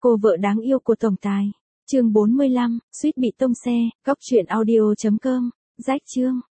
Cô vợ đáng yêu của tổng tài. Chương 45, suýt bị tông xe, góc truyện audio.com, rách chương.